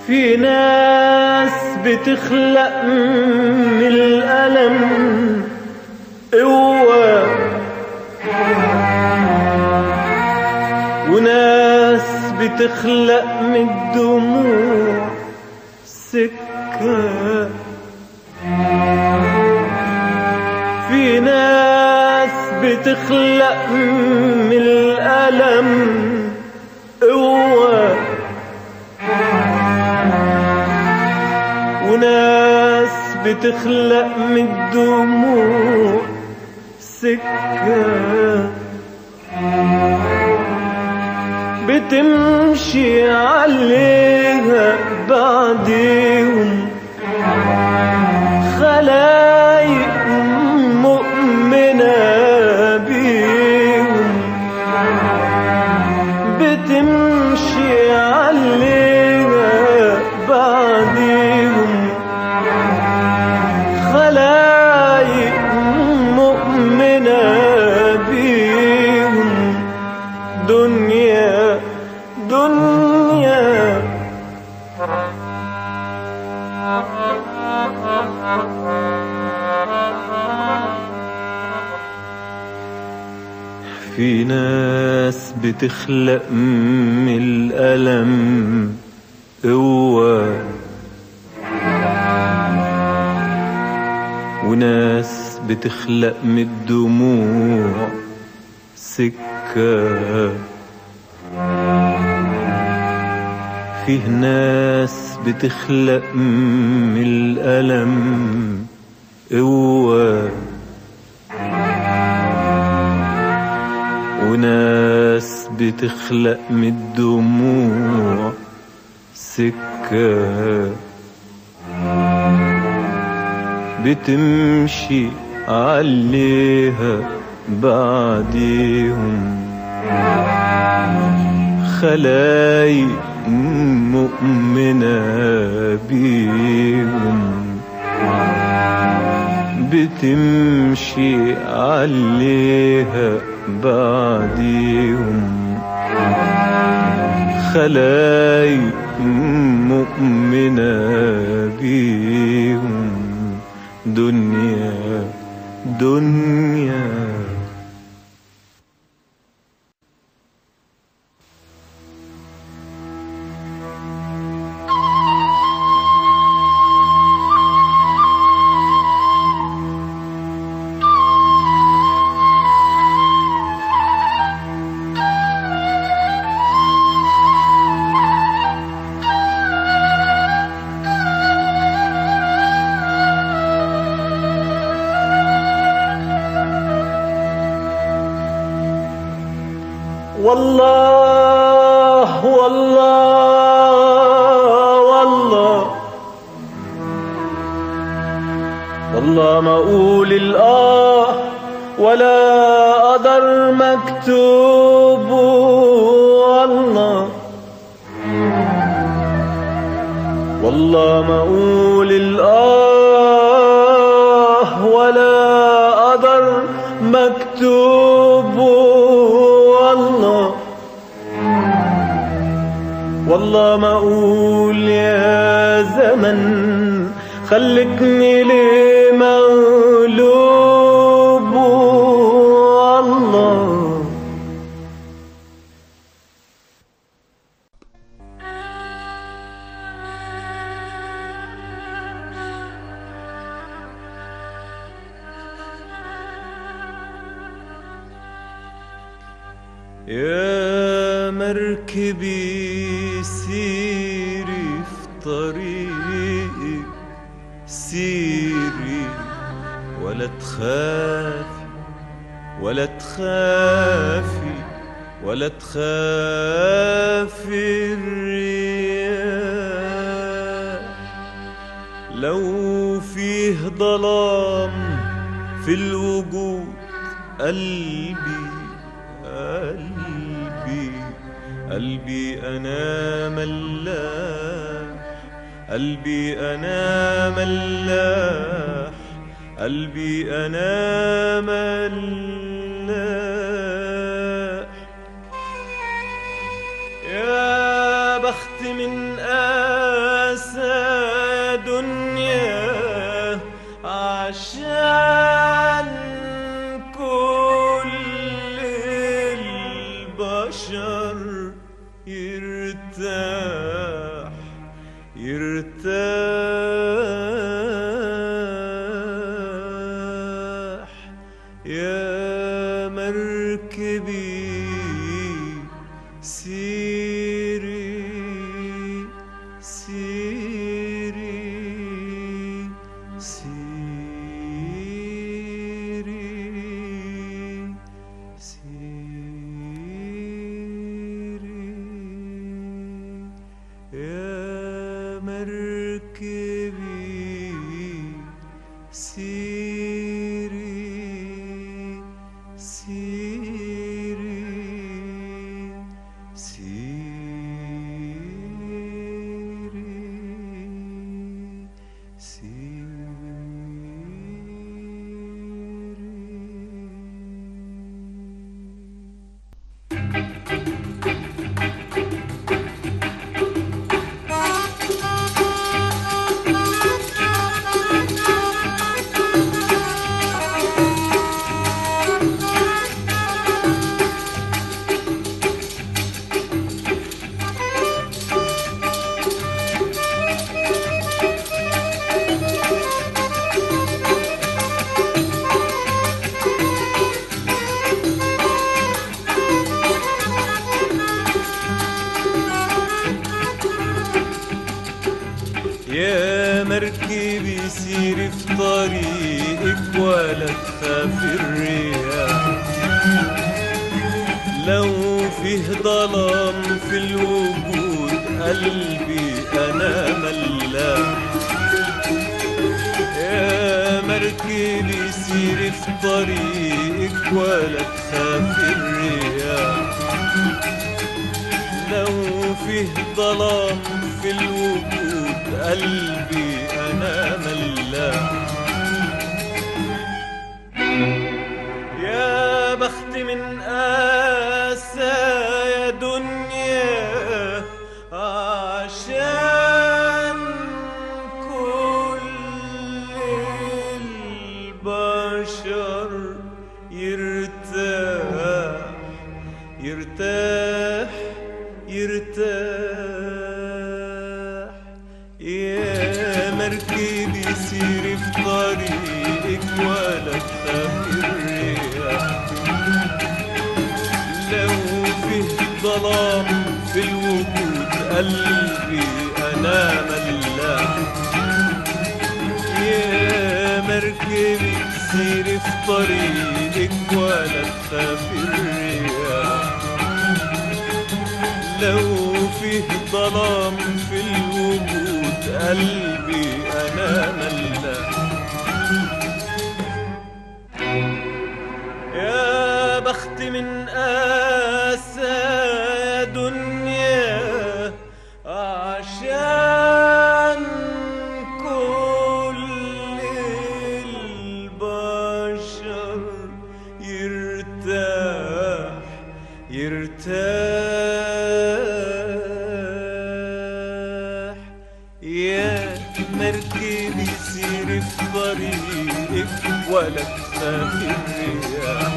في ناس بتخلق من الألم قوة، وناس بتخلق من الدموع سكة. في ناس بتخلق من الألم قوة، وناس بتخلق من الدموع سكة. بتمشي عليها بعديهم خلايق مؤمنة بيهم، بتمشي عليها بعديهم خلايق مؤمنة بيهم. دنيا دنيا في ناس بتخلق من الألم قوة، وناس بتخلق من الدموع سكة. فيه ناس بتخلق من الألم قوة، وناس بتخلق من الدموع سكة. بتمشي عليها بعديهم خلايق مؤمنة بيهم، بتمشي عليها بعديهم خلايق مؤمنة بيهم. دنيا دنيا والله والله والله والله ما اقول الآه ولا قدر مكتوب. والله والله ما اقول الآه ولا قدر مكتوب. والله ما اقول يا زمن خلتني ليه مغلوب. والله يا مركبي سيري في طريقي سيري، ولا تخافي ولا تخافي ولا تخافي الرياح. لو فيه ظلام في الوجود قلبي قلبي قلبي أنا ملاح، قلبي أنا ملاح، قلبي أنا ملاح. يا بخت من عشان كل البشر يرتاح يرتاح. يا مركبي سيري سيري سيري سيري. يا مركبي سيري سيري سيري سيري. يا مركبي سيري في طريقك ولا تخافي الرياح. لو فيه ظلام في الوجود قلبي أنا ملاح. يا مركبي سيري في طريقك ولا تخافي الرياح. لو فيه ظلام في الوجود قلبي أنا ملاح. يا بخت من آسى يا دنيا عشان كل البشر يرتاح يرتاح يرتاح. يا مركبي سيري في طريقك ولا تخافي الرياح. لو فيه ظلام في الوجود قلبي أنا ملاح. يا مركبي سيري في طريقك ولا تخافي الرياح. لو فيه ظلام في الوجود قلبي أنا ملاح. يا بخت من آسى يا دنيا عشان كل البشر يرتاح يرتاح. يا مركبي سيري في طريقك ولا تخافي الرياح.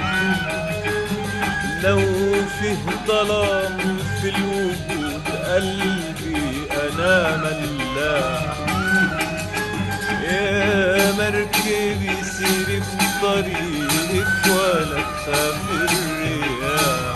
لو فيه ظلام في الوجود قلبي أنا ملاح. يا مركبي سيري في طريقك ولا تخافي الرياح.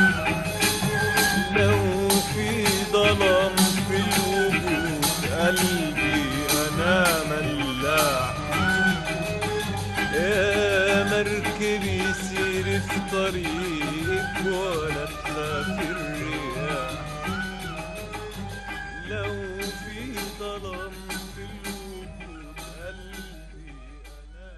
لو في ظلام في الوجود قلبي أنا ملاح. يا مركبي سيري في طريقك ولا تخافي الرياح. لو في ظلام في الوجود قلبي أنا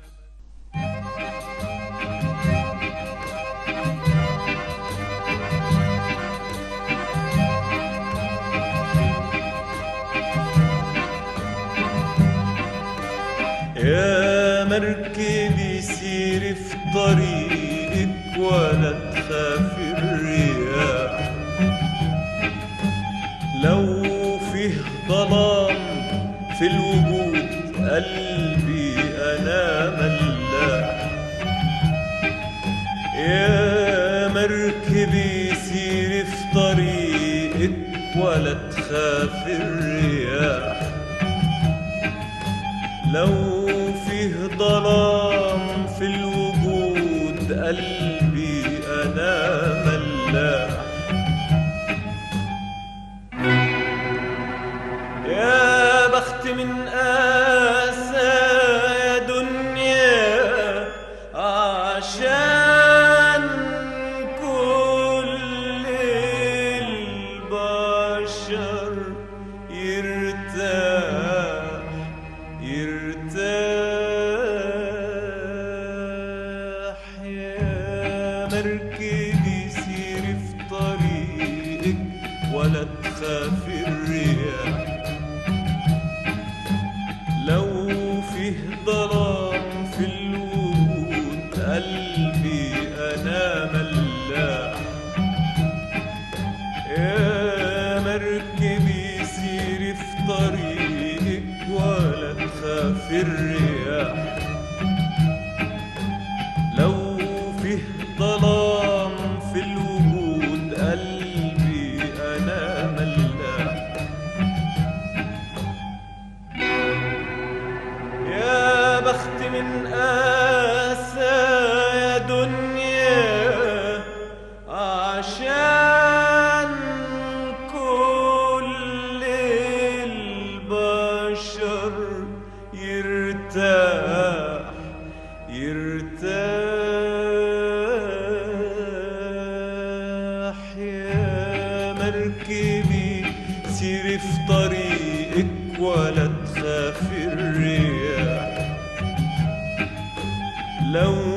يا مركبي سيري في طريقك ولا تخافي الرياح. لو فيه ظلام في الوجود قلبي أنا تخاف الرياح. لو فيه ظلام في الوجود قلبي أنا ملاح. يا بخت من آسى يا دنيا عشان كل البشر يرتاح يرتاح. يا مركبي سيري في طريقك ولا تخاف الرياح. لو فيه ظلام في الوجود قلبي أنا ملاح. يا مركبي سيري في طريقك ولا تخاف الرياح. لو فيه ظلام في الوجود قلبي أنا ملاح. يا بخت من آسى يا دنيا عشان كل البشر يرتاح يرتاح. يا مركبي سيري في طريقك ولا تخاف الرياح. لو